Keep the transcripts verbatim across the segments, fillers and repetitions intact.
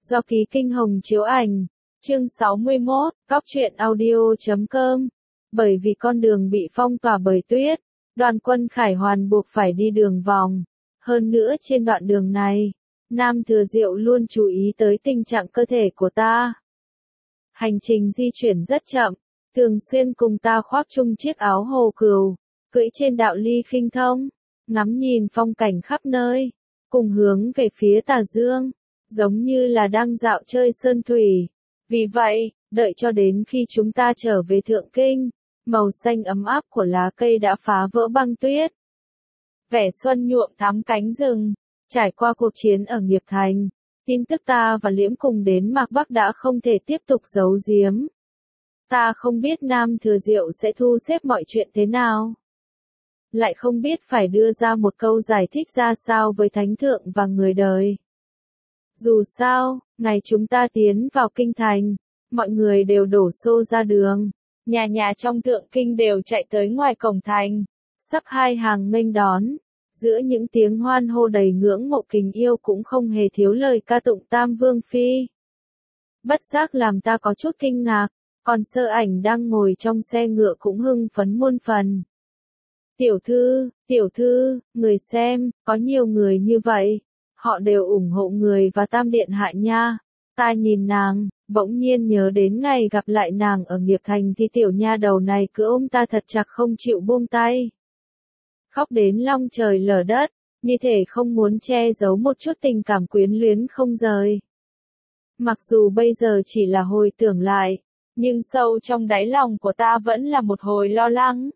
Do Ký Kinh Hồng chiếu ảnh. Chương sáu mươi mốt, Cóc truyện audio chấm com. Bởi vì con đường bị phong tỏa bởi tuyết, Đoàn Quân Khải Hoàn buộc phải đi đường vòng. Hơn nữa trên đoạn đường này, Nam Thừa Diệu luôn chú ý tới tình trạng cơ thể của ta. Hành trình di chuyển rất chậm, thường xuyên cùng ta khoác chung chiếc áo hồ cừu, cưỡi trên đạo ly khinh thông, ngắm nhìn phong cảnh khắp nơi, cùng hướng về phía tà dương, giống như là đang dạo chơi sơn thủy. Vì vậy, đợi cho đến khi chúng ta trở về Thượng Kinh, màu xanh ấm áp của lá cây đã phá vỡ băng tuyết. Vẻ xuân nhuộm thắm cánh rừng, trải qua cuộc chiến ở Nghiệp Thành, tin tức ta và Liễm cùng đến Mạc Bắc đã không thể tiếp tục giấu giếm. Ta không biết Nam Thừa Diệu sẽ thu xếp mọi chuyện thế nào. Lại không biết phải đưa ra một câu giải thích ra sao với Thánh Thượng và người đời. Dù sao, ngày chúng ta tiến vào Kinh Thành, mọi người đều đổ xô ra đường. Nhà nhà trong Thượng Kinh đều chạy tới ngoài cổng thành, sắp hai hàng nghênh đón. Giữa những tiếng hoan hô đầy ngưỡng mộ kính yêu cũng không hề thiếu lời ca tụng Tam Vương Phi. Bất giác làm ta có chút kinh ngạc, còn Sơ Ảnh đang ngồi trong xe ngựa cũng hưng phấn muôn phần. Tiểu thư, tiểu thư, người xem, có nhiều người như vậy, họ đều ủng hộ người và Tam Điện Hạ nha. Ta nhìn nàng, bỗng nhiên nhớ đến ngày gặp lại nàng ở Nghiệp Thành thì tiểu nha đầu này cứ ôm ta thật chặt không chịu buông tay. Khóc đến long trời lở đất, như thể không muốn che giấu một chút tình cảm quyến luyến không rời. Mặc dù bây giờ chỉ là hồi tưởng lại, nhưng sâu trong đáy lòng của ta vẫn là một hồi lo lắng.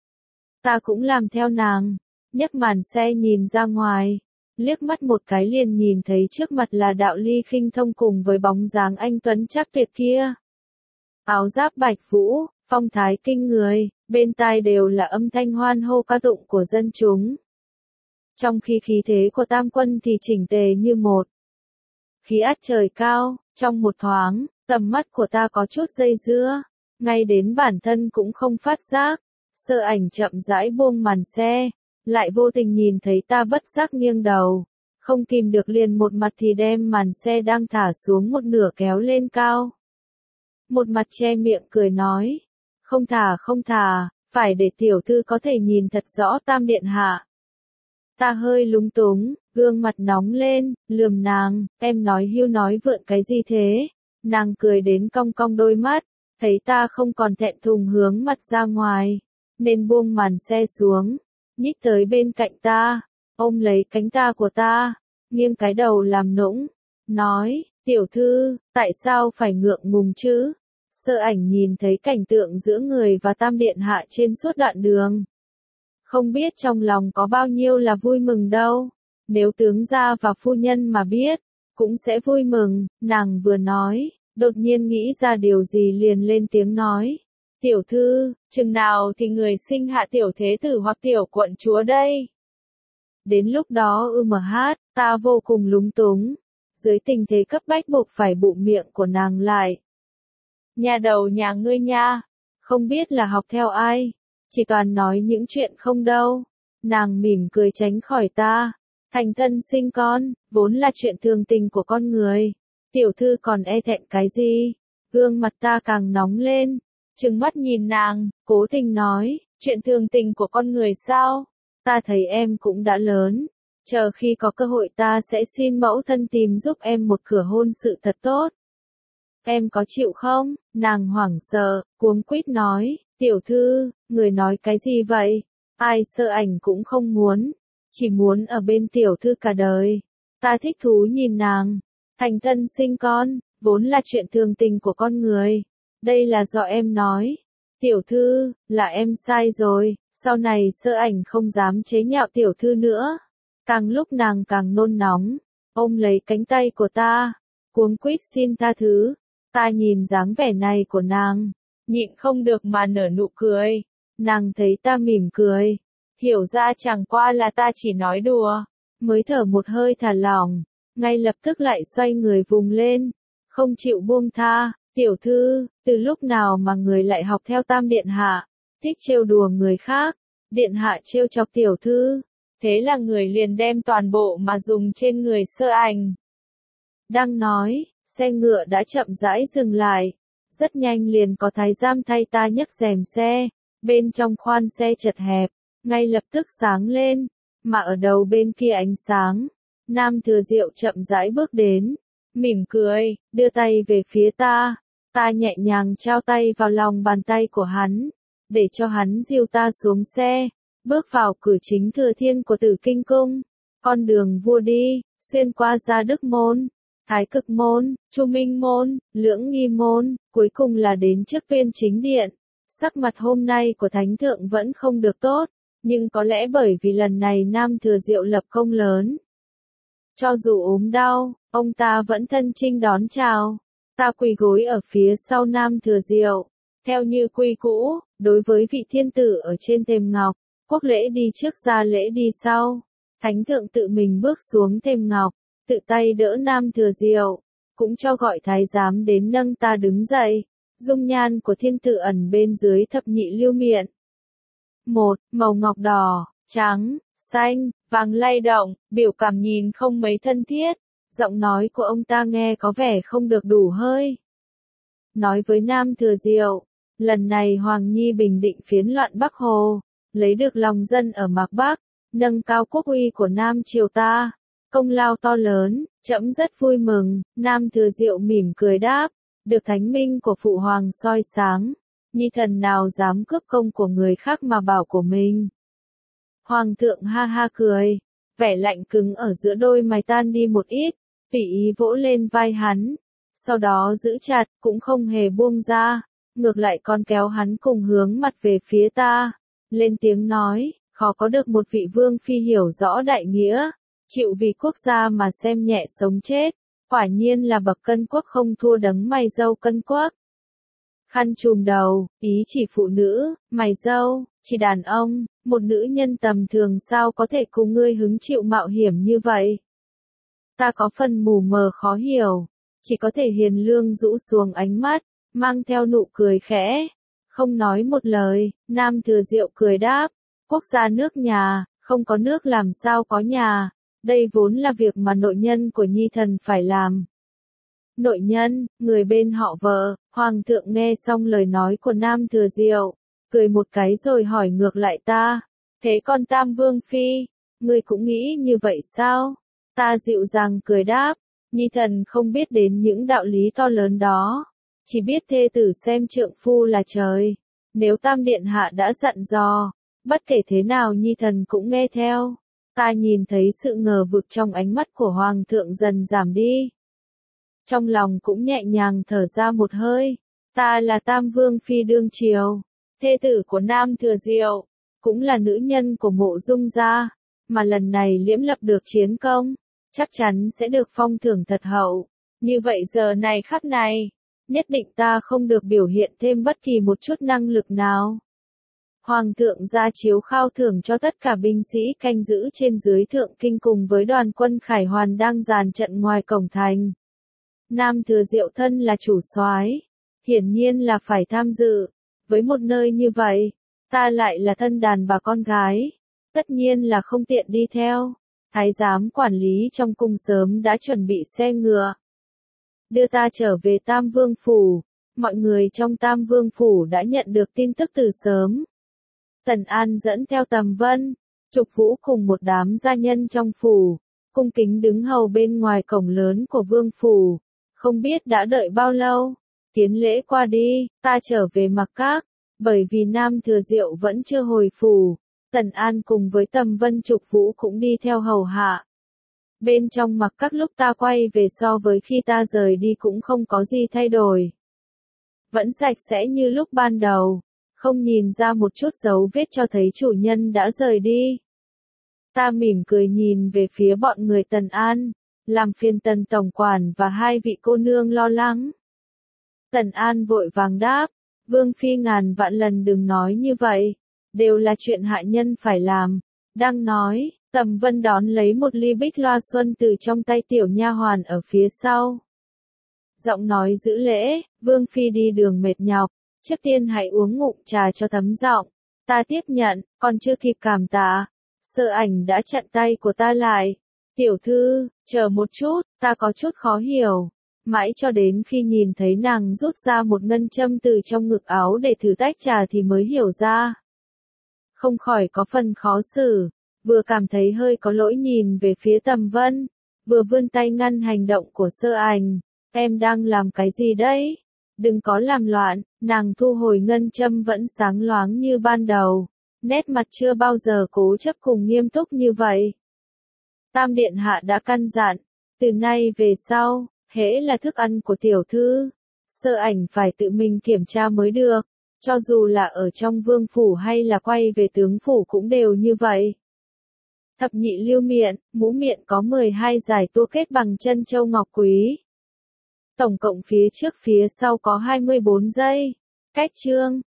Ta cũng làm theo nàng, nhấc màn xe nhìn ra ngoài, liếc mắt một cái liền nhìn thấy trước mặt là đạo ly khinh thông cùng với bóng dáng anh tuấn chắc tuyệt kia. Áo giáp bạch vũ, phong thái kinh người, bên tai đều là âm thanh hoan hô ca tụng của dân chúng. Trong khi khí thế của Tam Quân thì chỉnh tề như một. Khí át trời cao, trong một thoáng, tầm mắt của ta có chút dây dưa, ngay đến bản thân cũng không phát giác. Sơ Ảnh chậm rãi buông màn xe, lại vô tình nhìn thấy ta bất giác nghiêng đầu, không kìm được liền một mặt thì đem màn xe đang thả xuống một nửa kéo lên cao. Một mặt che miệng cười nói, không thả không thả, phải để tiểu thư có thể nhìn thật rõ Tam Điện Hạ. Ta hơi lúng túng, gương mặt nóng lên, lườm nàng, em nói hưu nói vượn cái gì thế? Nàng cười đến cong cong đôi mắt, thấy ta không còn thẹn thùng hướng mặt ra ngoài, nên buông màn xe xuống, nhích tới bên cạnh ta, ôm lấy cánh ta của ta, nghiêng cái đầu làm nũng, nói, tiểu thư, tại sao phải ngượng ngùng chứ? Sơ Ảnh nhìn thấy cảnh tượng giữa người và Tam Điện Hạ trên suốt đoạn đường. Không biết trong lòng có bao nhiêu là vui mừng đâu, nếu tướng gia và phu nhân mà biết, cũng sẽ vui mừng, nàng vừa nói, đột nhiên nghĩ ra điều gì liền lên tiếng nói. Tiểu thư, chừng nào thì người sinh hạ tiểu thế tử hoặc tiểu quận chúa đây? Đến lúc đó ư mà hát, ta vô cùng lúng túng. Dưới tình thế cấp bách buộc phải bụm miệng của nàng lại. Nhà đầu nhà ngươi nha, không biết là học theo ai, chỉ toàn nói những chuyện không đâu. Nàng mỉm cười tránh khỏi ta. Thành thân sinh con, vốn là chuyện thường tình của con người. Tiểu thư còn e thẹn cái gì? Gương mặt ta càng nóng lên. Trừng mắt nhìn nàng, cố tình nói, chuyện thường tình của con người sao? Ta thấy em cũng đã lớn, chờ khi có cơ hội ta sẽ xin mẫu thân tìm giúp em một cửa hôn sự thật tốt. Em có chịu không? Nàng hoảng sợ, cuống quýt nói, tiểu thư, người nói cái gì vậy? Ai Sơ Ảnh cũng không muốn, chỉ muốn ở bên tiểu thư cả đời. Ta thích thú nhìn nàng, thành thân sinh con, vốn là chuyện thường tình của con người. Đây là do em nói. Tiểu thư, là em sai rồi, sau này Sơ Ảnh không dám chế nhạo tiểu thư nữa. Càng lúc nàng càng nôn nóng, ôm lấy cánh tay của ta, cuống quýt xin tha thứ. Ta nhìn dáng vẻ này của nàng, nhịn không được mà nở nụ cười. Nàng thấy ta mỉm cười, hiểu ra chẳng qua là ta chỉ nói đùa, mới thở một hơi thả lỏng, ngay lập tức lại xoay người vùng lên, không chịu buông tha. Tiểu thư, từ lúc nào mà người lại học theo Tam Điện Hạ, thích trêu đùa người khác, Điện Hạ trêu chọc tiểu thư, thế là người liền đem toàn bộ mà dùng trên người Sơ Ảnh. Đang nói, xe ngựa đã chậm rãi dừng lại. Rất nhanh liền có thái giám thay ta nhấc rèm xe, bên trong khoan xe chật hẹp, ngay lập tức sáng lên, mà ở đầu bên kia ánh sáng, Nam Thừa Diệu chậm rãi bước đến, mỉm cười, đưa tay về phía ta, ta nhẹ nhàng trao tay vào lòng bàn tay của hắn, để cho hắn dìu ta xuống xe, bước vào cửa chính Thừa Thiên của Tử Kinh Cung, con đường vua đi, xuyên qua Gia Đức Môn, Thái Cực Môn, Chu Minh Môn, Lưỡng Nghi Môn, cuối cùng là đến trước Viên Chính Điện. Sắc mặt hôm nay của Thánh Thượng vẫn không được tốt, nhưng có lẽ bởi vì lần này Nam Thừa Diệu lập công lớn. Cho dù ốm đau, ông ta vẫn thân chinh đón chào. Ta quỳ gối ở phía sau Nam Thừa Diệu. Theo như quy cũ, đối với vị thiên tử ở trên thềm ngọc, quốc lễ đi trước gia lễ đi sau. Thánh Thượng tự mình bước xuống thềm ngọc, tự tay đỡ Nam Thừa Diệu, cũng cho gọi thái giám đến nâng ta đứng dậy. Dung nhan của thiên tử ẩn bên dưới thập nhị lưu miện. Một, màu ngọc đỏ, trắng, xanh, vàng lay động, biểu cảm nhìn không mấy thân thiết. Giọng nói của ông ta nghe có vẻ không được đủ hơi. Nói với Nam Thừa Diệu, lần này Hoàng Nhi bình định phiến loạn Bắc Hồ, lấy được lòng dân ở Mạc Bắc, nâng cao quốc uy của Nam Triều ta, công lao to lớn, trẫm rất vui mừng. Nam Thừa Diệu mỉm cười đáp, được thánh minh của Phụ Hoàng soi sáng, Nhi thần nào dám cướp công của người khác mà bảo của mình. Hoàng thượng ha ha cười, vẻ lạnh cứng ở giữa đôi mày tan đi một ít, tùy ý vỗ lên vai hắn, sau đó giữ chặt, cũng không hề buông ra, ngược lại còn kéo hắn cùng hướng mặt về phía ta, lên tiếng nói, khó có được một vị vương phi hiểu rõ đại nghĩa, chịu vì quốc gia mà xem nhẹ sống chết, quả nhiên là bậc cân quốc không thua đấng mày râu cân quốc. Khăn trùm đầu, ý chỉ phụ nữ, mày râu, chỉ đàn ông, một nữ nhân tầm thường sao có thể cùng ngươi hứng chịu mạo hiểm như vậy. Ta có phần mù mờ khó hiểu, chỉ có thể hiền lương rũ xuống ánh mắt, mang theo nụ cười khẽ, không nói một lời. Nam Thừa Diệu cười đáp, quốc gia nước nhà, không có nước làm sao có nhà, đây vốn là việc mà nội nhân của Nhi thần phải làm. Nội nhân, người bên họ vợ. Hoàng thượng nghe xong lời nói của Nam Thừa Diệu, cười một cái rồi hỏi ngược lại ta, thế con Tam Vương Phi, ngươi cũng nghĩ như vậy sao? Ta dịu dàng cười đáp, Nhi thần không biết đến những đạo lý to lớn đó, chỉ biết thê tử xem trượng phu là trời, nếu Tam Điện Hạ đã dặn dò, bất kể thế nào Nhi thần cũng nghe theo. Ta nhìn thấy sự ngờ vực trong ánh mắt của Hoàng thượng dần giảm đi. Trong lòng cũng nhẹ nhàng thở ra một hơi, ta là Tam Vương Phi đương triều, thê tử của Nam Thừa Diệu, cũng là nữ nhân của Mộ Dung gia, mà lần này liễm lập được chiến công, chắc chắn sẽ được phong thưởng thật hậu, như vậy giờ này khắc này, nhất định ta không được biểu hiện thêm bất kỳ một chút năng lực nào. Hoàng thượng ra chiếu khao thưởng cho tất cả binh sĩ canh giữ trên dưới Thượng Kinh cùng với đoàn quân Khải Hoàn đang dàn trận ngoài cổng thành. Nam Thừa Diệu thân là chủ soái, hiển nhiên là phải tham dự, với một nơi như vậy, ta lại là thân đàn bà con gái, tất nhiên là không tiện đi theo. Thái giám quản lý trong cung sớm đã chuẩn bị xe ngựa, đưa ta trở về Tam Vương Phủ. Mọi người trong Tam Vương Phủ đã nhận được tin tức từ sớm. Tần An dẫn theo Tầm Vân, Trục Vũ cùng một đám gia nhân trong phủ, cung kính đứng hầu bên ngoài cổng lớn của Vương Phủ. Không biết đã đợi bao lâu, kiến lễ qua đi, ta trở về Mặc Các, bởi vì Nam Thừa Diệu vẫn chưa hồi phủ. Tần An cùng với Tầm Vân Trục Vũ cũng đi theo hầu hạ. Bên trong Mặc Các lúc ta quay về so với khi ta rời đi cũng không có gì thay đổi. Vẫn sạch sẽ như lúc ban đầu, không nhìn ra một chút dấu vết cho thấy chủ nhân đã rời đi. Ta mỉm cười nhìn về phía bọn người Tần An, làm phiền Tần Tổng Quản và hai vị cô nương lo lắng. Tần An vội vàng đáp, Vương Phi ngàn vạn lần đừng nói như vậy, đều là chuyện hạ nhân phải làm. Đang nói, Tầm Vân đón lấy một ly bích loa xuân từ trong tay tiểu nha hoàn ở phía sau. Giọng nói giữ lễ, Vương Phi đi đường mệt nhọc, trước tiên hãy uống ngụm trà cho thấm giọng. Ta tiếp nhận, còn chưa kịp cảm tạ, Sợ Ảnh đã chặn tay của ta lại. Tiểu thư, chờ một chút, ta có chút khó hiểu. Mãi cho đến khi nhìn thấy nàng rút ra một ngân châm từ trong ngực áo để thử tách trà thì mới hiểu ra. Không khỏi có phần khó xử, vừa cảm thấy hơi có lỗi nhìn về phía Tầm Vân, vừa vươn tay ngăn hành động của Sơ Ảnh. Em đang làm cái gì đấy? Đừng có làm loạn. Nàng thu hồi ngân châm vẫn sáng loáng như ban đầu, nét mặt chưa bao giờ cố chấp cùng nghiêm túc như vậy. Tam điện hạ đã căn dặn, từ nay về sau, hễ là thức ăn của tiểu thư, Sơ Ảnh phải tự mình kiểm tra mới được, cho dù là ở trong vương phủ hay là quay về tướng phủ cũng đều như vậy. Thập nhị lưu miện, mũ miện có mười hai giải tua kết bằng chân châu ngọc quý. Tổng cộng phía trước phía sau có hai mươi bốn dây. Cách chương